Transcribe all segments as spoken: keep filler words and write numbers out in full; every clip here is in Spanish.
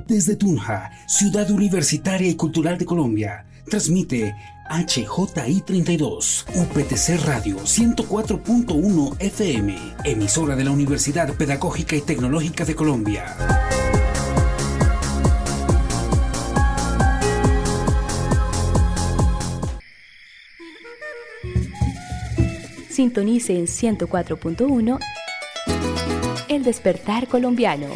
Desde Tunja, ciudad universitaria y cultural de Colombia, transmite H J I treinta y dos, U P T C Radio ciento cuatro punto uno F M, emisora de la Universidad Pedagógica y Tecnológica de Colombia. Sintonice en ciento cuatro punto uno El Despertar Colombiano.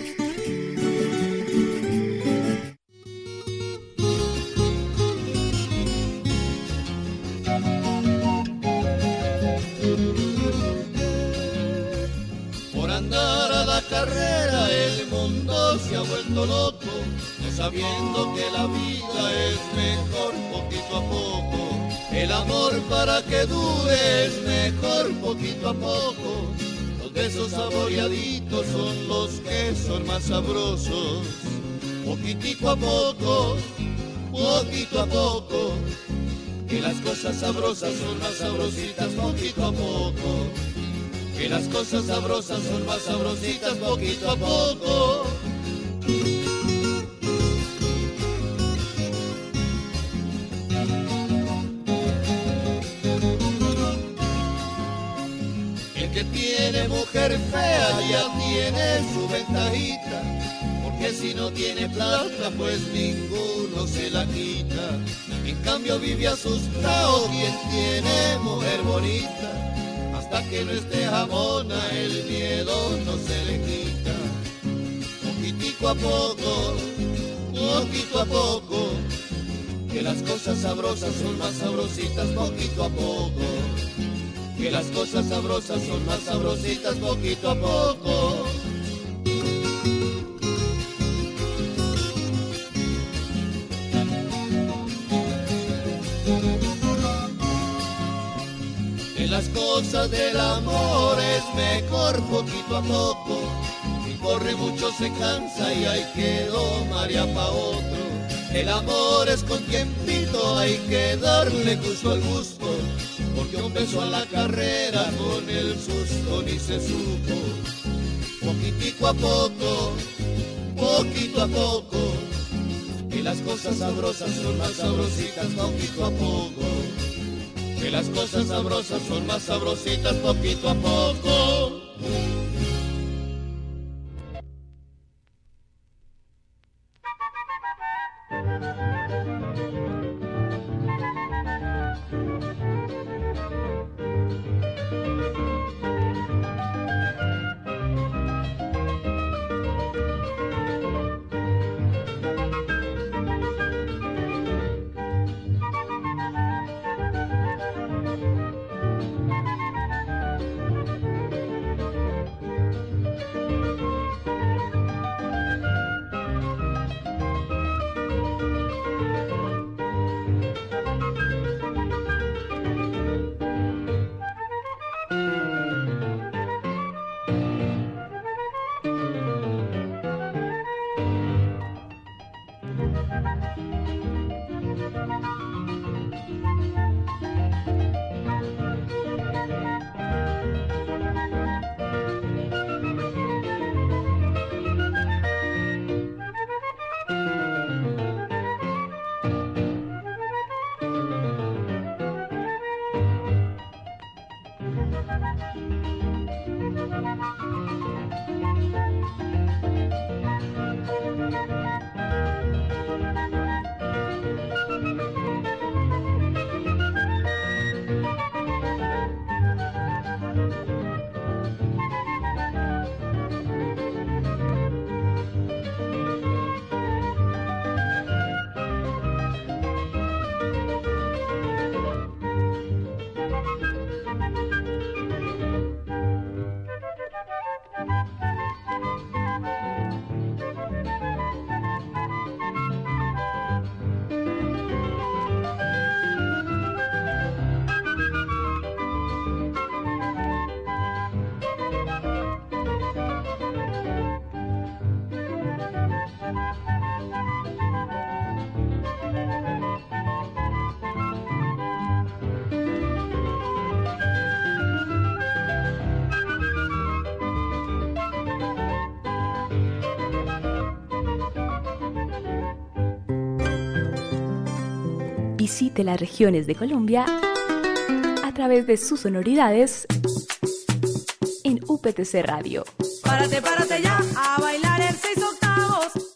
Por andar a la carrera el mundo se ha vuelto loco, no sabiendo que la vida es mejor poquito a poco. El amor para que dure es mejor poquito a poco. Los besos saboreaditos son los que son más sabrosos. Poquitico a poco, poquito a poco. Que las cosas sabrosas son más sabrositas poquito a poco. Que las cosas sabrosas son más sabrositas poquito a poco. Que tiene mujer fea ya tiene su ventajita, porque si no tiene plata pues ninguno se la quita. En cambio vive asustado quien tiene mujer bonita, hasta que no esté jamona el miedo no se le quita. Poquitico a poco, poquito a poco, que las cosas sabrosas son más sabrositas poquito a poco. Que las cosas sabrosas son más sabrositas poquito a poco. Que las cosas del amor es mejor poquito a poco. Si corre mucho se cansa y hay que domar ya pa' otro. El amor es con tiempito, hay que darle gusto al gusto. Porque un beso a la carrera con el susto ni se supo. Poquitico a poco, poquito a poco, que las cosas sabrosas son más sabrositas poquito a poco. Que las cosas sabrosas son más sabrositas poquito a poco. Visite las regiones de Colombia a través de sus sonoridades en U P T C Radio. Párate, párate ya, a bailar en seis octavos.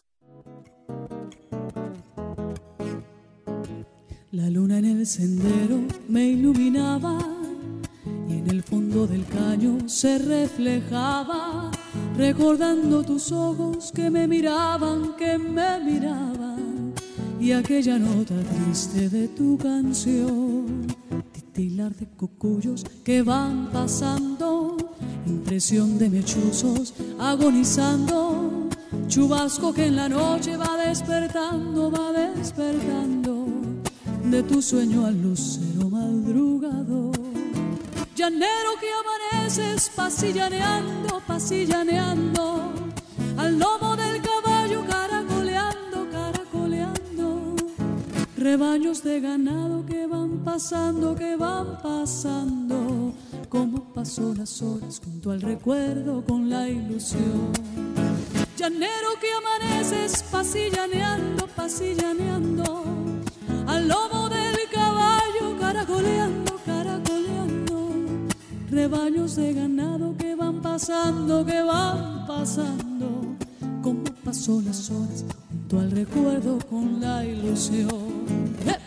La luna en el sendero me iluminaba y en el fondo del caño se reflejaba, recordando tus ojos que me miraban, que me miraban, y aquella nota triste de tu canción, titilar de cocuyos que van pasando, impresión de mechuzos agonizando, chubasco que en la noche va despertando, va despertando, de tu sueño al lucero madrugador. Llanero que amaneces pasillaneando, pasillaneando, al lomo del caballo caracoleando, caracoleando, rebaños de ganado que van pasando, que van pasando, como pasó las horas junto al recuerdo con la ilusión. Llanero que amaneces pasillaneando, pasillaneando, al lomo del caballo caracoleando, caracoleando, rebaños de ganado que van pasando, que van pasando, como pasó las horas junto al recuerdo con la ilusión. ¡Eh!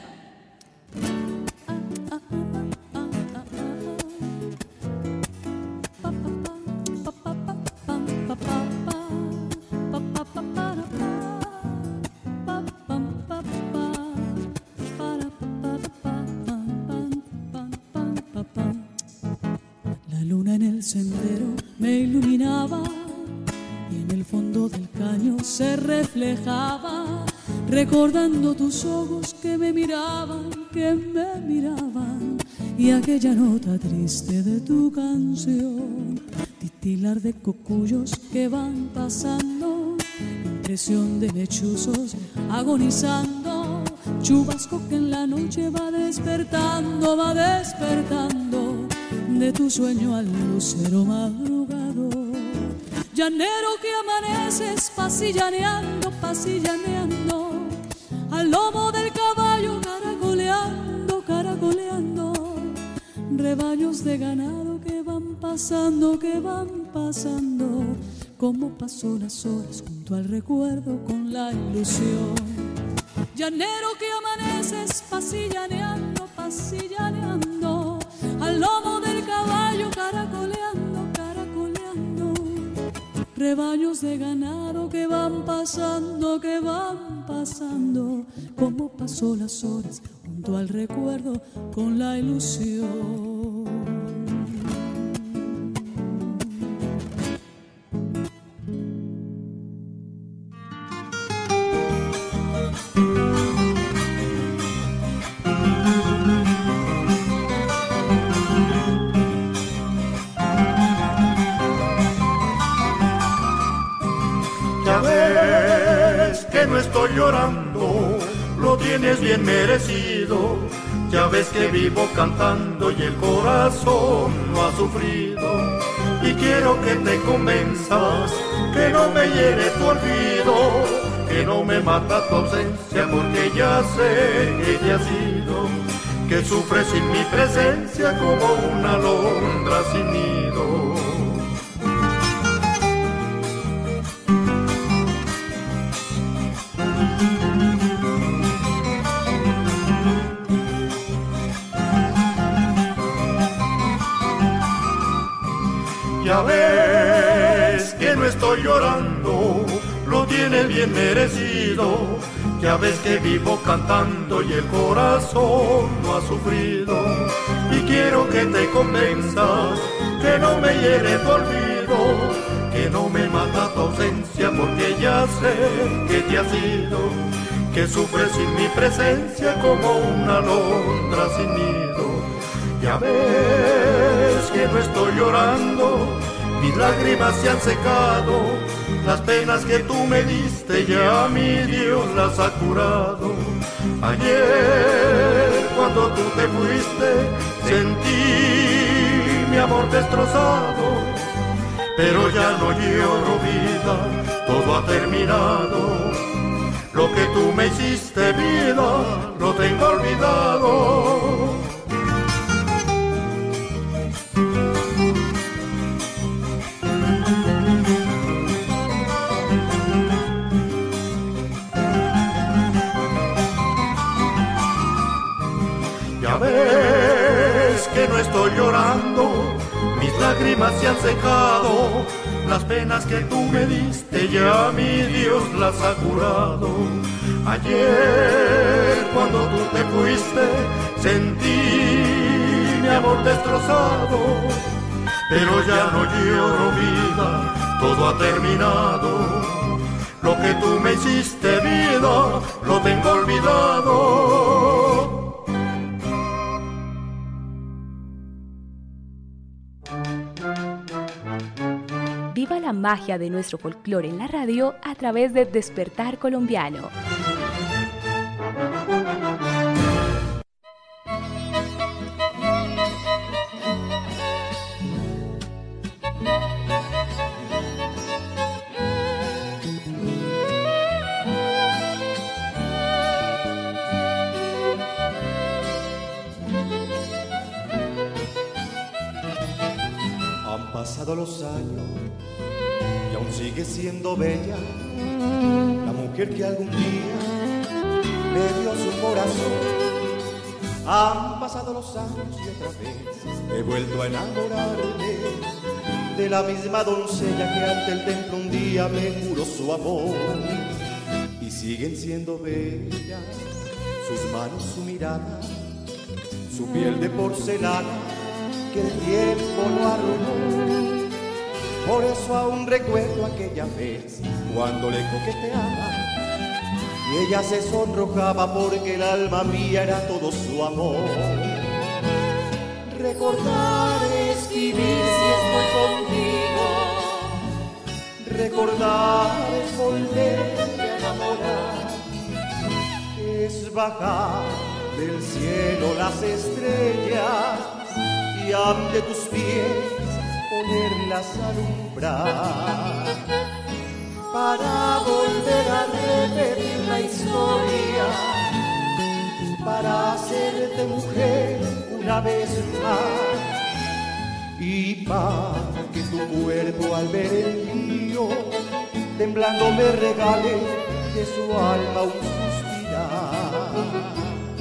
Sendero me iluminaba y en el fondo del caño se reflejaba, recordando tus ojos que me miraban, que me miraban, y aquella nota triste de tu canción, titilar de cocuyos que van pasando, impresión de lechuzos agonizando, chubasco que en la noche va despertando, va despertando, de tu sueño al lucero madrugador. Llanero que amaneces pasillaneando, pasillaneando, al lomo del caballo caracoleando, caracoleando, rebaños de ganado que van pasando, que van pasando, como pasó las horas junto al recuerdo con la ilusión. Llanero que amaneces pasillaneando, pasillaneando, al lomo del caballo caracoleando, caracoleando, rebaños de ganado que van pasando, que van pasando, como pasó las horas junto al recuerdo con la ilusión. Estoy llorando, lo tienes bien merecido. Ya ves que vivo cantando y el corazón no ha sufrido. Y quiero que te convenzas que no me hiere tu olvido, que no me mata tu ausencia, porque ya sé que te has ido, que sufres sin mi presencia como una alondra sin nido. Ya ves que no estoy llorando, lo tienes bien merecido. Ya ves que vivo cantando y el corazón no ha sufrido. Y quiero que te convenzas que no me hiere tu olvido, que no me mata tu ausencia, porque ya sé que te has ido, que sufres sin mi presencia como una alondra sin nido. Ya ves que no estoy llorando, mis lágrimas se han secado, las penas que tú me diste ya mi Dios las ha curado. Ayer cuando tú te fuiste sentí mi amor destrozado, pero ya no lloro vida, todo ha terminado. Lo que tú me hiciste vida, lo tengo olvidado. Ya ves que no estoy llorando, mis lágrimas se han secado, las penas que tú me diste ya mi Dios las ha curado. Ayer cuando tú te fuiste sentí mi amor destrozado, pero ya no lloro vida, todo ha terminado. Lo que tú me hiciste vida, lo tengo olvidado. Viva la magia de nuestro folclore en la radio a través de Despertar Colombiano. Han pasado los años y aún sigue siendo bella la mujer que algún día me dio su corazón. Han pasado los años y otra vez he vuelto a enamorarme de la misma doncella que ante el templo un día me juró su amor. Y siguen siendo bellas sus manos, su mirada, su piel de porcelana que el tiempo no arruinó. Por eso aún recuerdo aquella vez cuando le coqueteaba y ella se sonrojaba porque el alma mía era todo su amor. Recordar es vivir si estoy contigo, recordar es volverte a enamorar, es bajar del cielo las estrellas y ante tus pies ponerlas a alumbrar, para volver a repetir la historia, para hacerte mujer una vez más, y para que tu cuerpo al ver el mío temblando me regale de su alma un suspirar.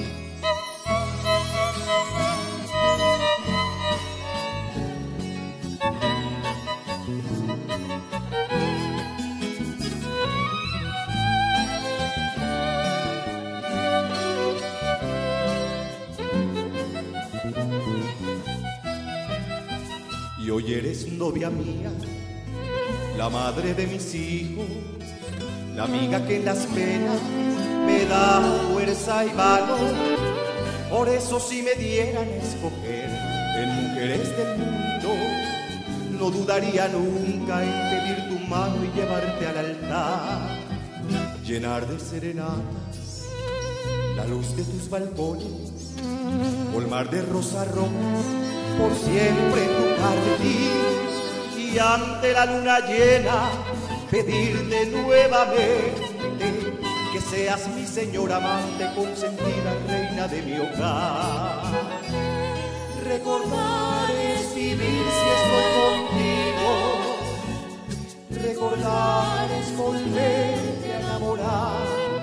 Y hoy eres novia mía, la madre de mis hijos, la amiga que en las penas me da fuerza y valor. Por eso si me dieran a escoger en mujeres del mundo, no dudaría nunca en pedir tu mano y llevarte al altar, llenar de serenatas la luz de tus balcones, colmar de rosas rojas por siempre tu jardín, y ante la luna llena pedirte nuevamente que seas mi señora amante, consentida reina de mi hogar. Recordar es vivir si estoy contigo, recordar es volverte a enamorar,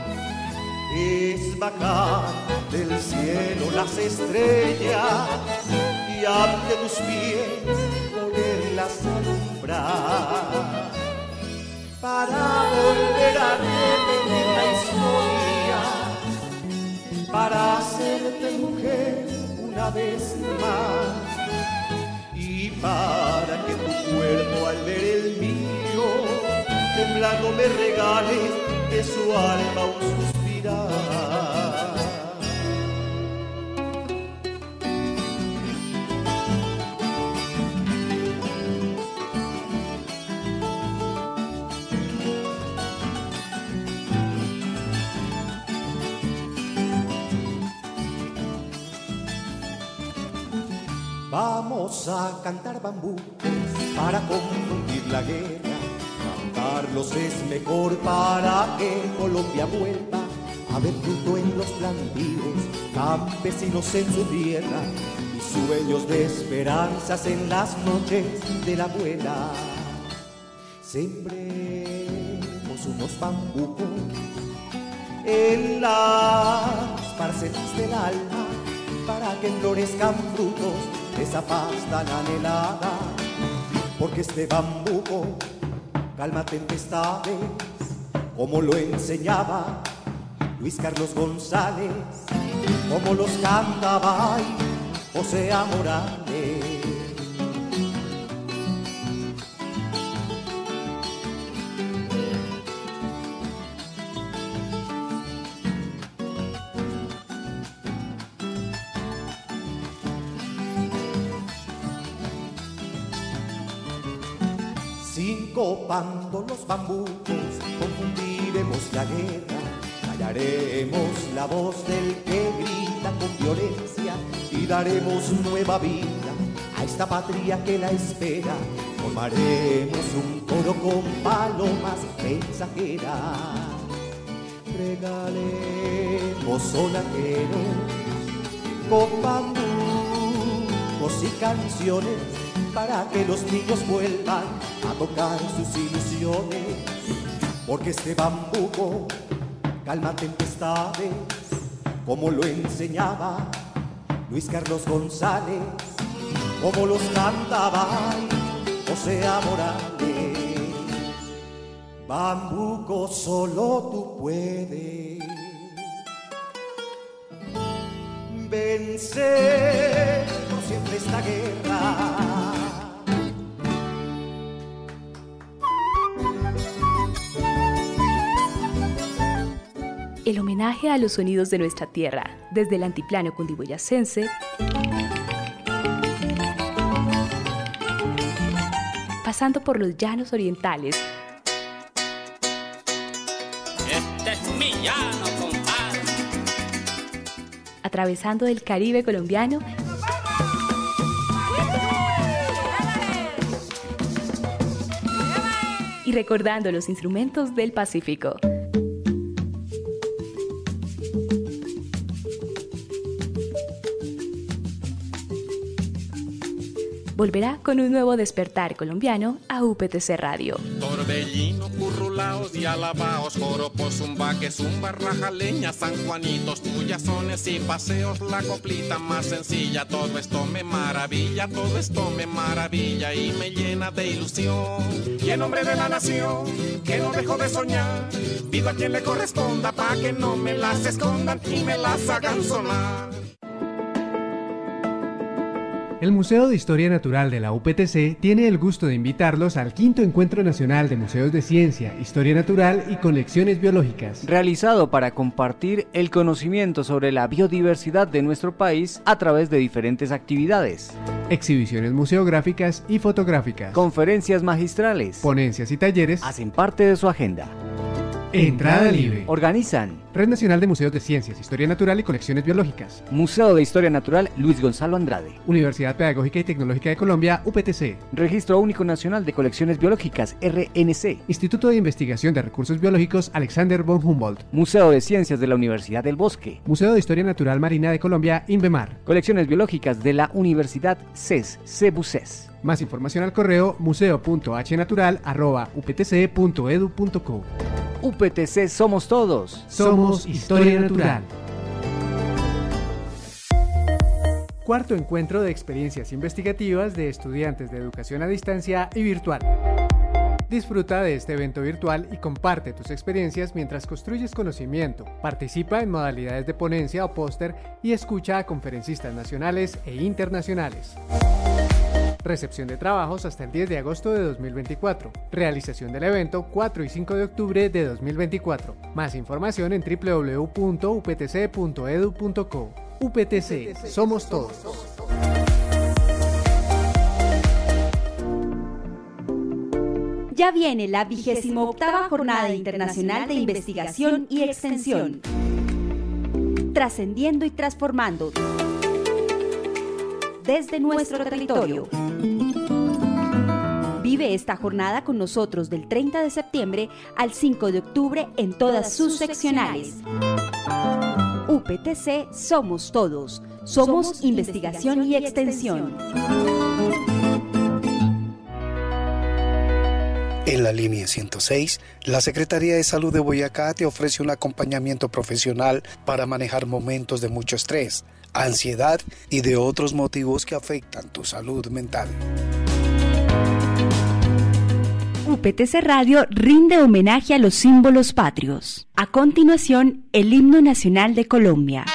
es bajar del cielo las estrellas y ante tus pies ponerlas a alumbrar, para volver a repetir la historia, para hacerte mujer una vez más, y para que tu cuerpo al ver el mío temblando me regale de su alma un suspirar. Vamos a cantar bambú para confundir la guerra, quemarlos es mejor para que Colombia vuelva a ver fruto en los plantíos, campesinos en su tierra y sueños de esperanzas en las noches de la abuela. Sembremos unos bambucos en las parcelas del alma para que florezcan frutos de esa paz tan anhelada, porque este bambuco calma tempestades como lo enseñaba Luis Carlos González, como los cantaba José Morales. Sincopando los bambucos, confundiremos la guerra, callaremos la voz del que grita con violencia y daremos nueva vida a esta patria que la espera. Formaremos un coro con palomas mensajeras, regalemos sonajeros con bambucos y canciones para que los niños vuelvan a tocar sus ilusiones, porque este bambuco calma tempestades como lo enseñaba Luis Carlos González, como los cantaba José Morales. Bambuco, solo tú puedes vencer por siempre esta guerra. El homenaje a los sonidos de nuestra tierra, desde el altiplano cundiboyacense, pasando por los llanos orientales, este es mi llano, compadre, atravesando el Caribe colombiano y recordando los instrumentos del Pacífico. Volverá con un nuevo despertar colombiano a U P T C Radio. Torbellino, currulaos y alabaos, joropos, zumbaque, zumba, rajaleña, sanjuanitos, tuyazones y paseos, la coplita más sencilla. Todo esto me maravilla, todo esto me maravilla y me llena de ilusión. Y en nombre de la nación, que no dejo de soñar, pido a quien le corresponda pa' que no me las escondan y me las hagan sonar. El Museo de Historia Natural de la U P T C tiene el gusto de invitarlos al quinto Encuentro Nacional de Museos de Ciencia, Historia Natural y Colecciones Biológicas, realizado para compartir el conocimiento sobre la biodiversidad de nuestro país a través de diferentes actividades. Exhibiciones museográficas y fotográficas, conferencias magistrales, ponencias y talleres hacen parte de su agenda. Entrada libre. Organizan Red Nacional de Museos de Ciencias, Historia Natural y Colecciones Biológicas, Museo de Historia Natural Luis Gonzalo Andrade, Universidad Pedagógica y Tecnológica de Colombia, U P T C, Registro Único Nacional de Colecciones Biológicas, R N C, Instituto de Investigación de Recursos Biológicos Alexander von Humboldt, Museo de Ciencias de la Universidad del Bosque, Museo de Historia Natural Marina de Colombia, INVEMAR, Colecciones Biológicas de la Universidad C E S, CEBUCES. Más información al correo museo punto h natural arroba u p t c punto e d u punto co. U P T C somos todos. Somos Historia Natural. Cuarto encuentro de experiencias investigativas de estudiantes de educación a distancia y virtual. Disfruta de este evento virtual y comparte tus experiencias mientras construyes conocimiento. Participa en modalidades de ponencia o póster y escucha a conferencistas nacionales e internacionales. Recepción de trabajos hasta el diez de agosto de dos mil veinticuatro. Realización del evento cuatro y cinco de octubre de dos mil veinticuatro. Más información en w w w punto u p t c punto e d u punto co. U P T C, somos todos. Ya viene la vigésima octava Jornada Internacional de Investigación y Extensión. Trascendiendo y transformando desde nuestro territorio. Vive esta jornada con nosotros del treinta de septiembre al cinco de octubre en todas sus seccionales. U P T C Somos Todos. Somos Investigación y Extensión. En la línea ciento seis, la Secretaría de Salud de Boyacá te ofrece un acompañamiento profesional para manejar momentos de mucho estrés, ansiedad y de otros motivos que afectan tu salud mental. U P T C Radio rinde homenaje a los símbolos patrios. A continuación, el himno nacional de Colombia.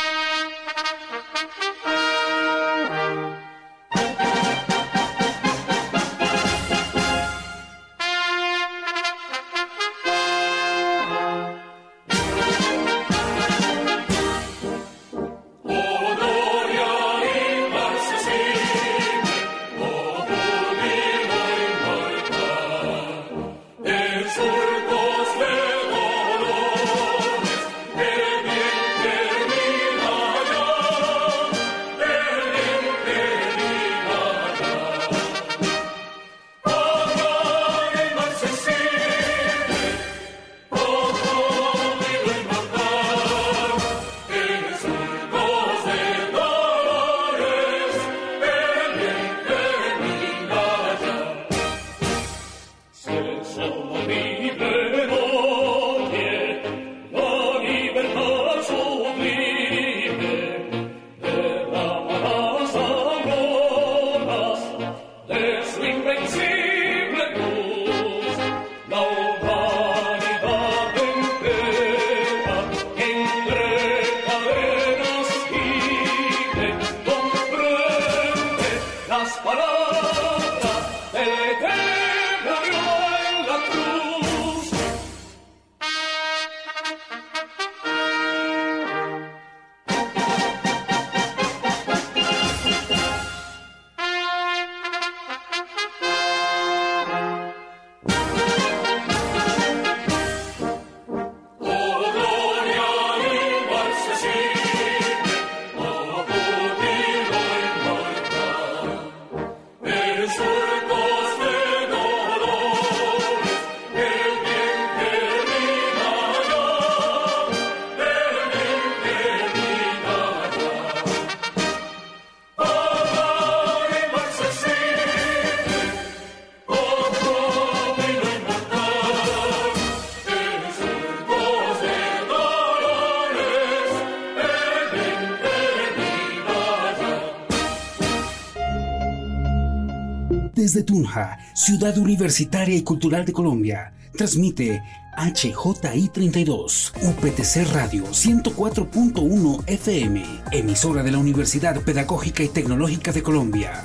Desde Tunja, Ciudad Universitaria y Cultural de Colombia, transmite H J I treinta y dos, U P T C Radio ciento cuatro punto uno F M, emisora de la Universidad Pedagógica y Tecnológica de Colombia.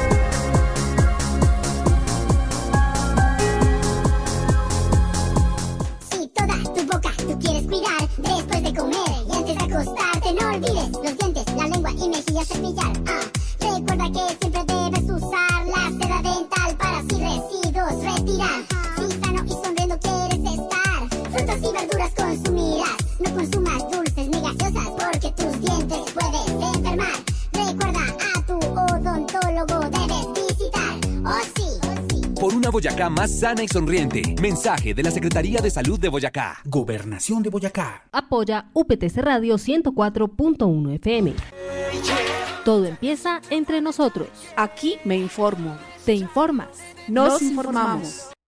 Si toda tu boca tú quieres cuidar, después de comer y antes de acostarte, no olvides los dientes, la lengua y mejillas cepillar. Ah, recuerda que siempre debes usar la seda dental para así residuos retirar. Si sano y sonriendo quieres estar, frutas y verduras consumirás. No consumas dulces ni gaseosas porque tus dientes puedes enfermar. Recuerda, a tu odontólogo debes visitar. Oh sí, oh sí. Por una Boyacá más sana y sonriente. Mensaje de la Secretaría de Salud de Boyacá. Gobernación de Boyacá. Apoya U P T C Radio ciento cuatro punto uno F M. Todo empieza entre nosotros. Aquí me informo. Te informas. Nos, Nos informamos. informamos.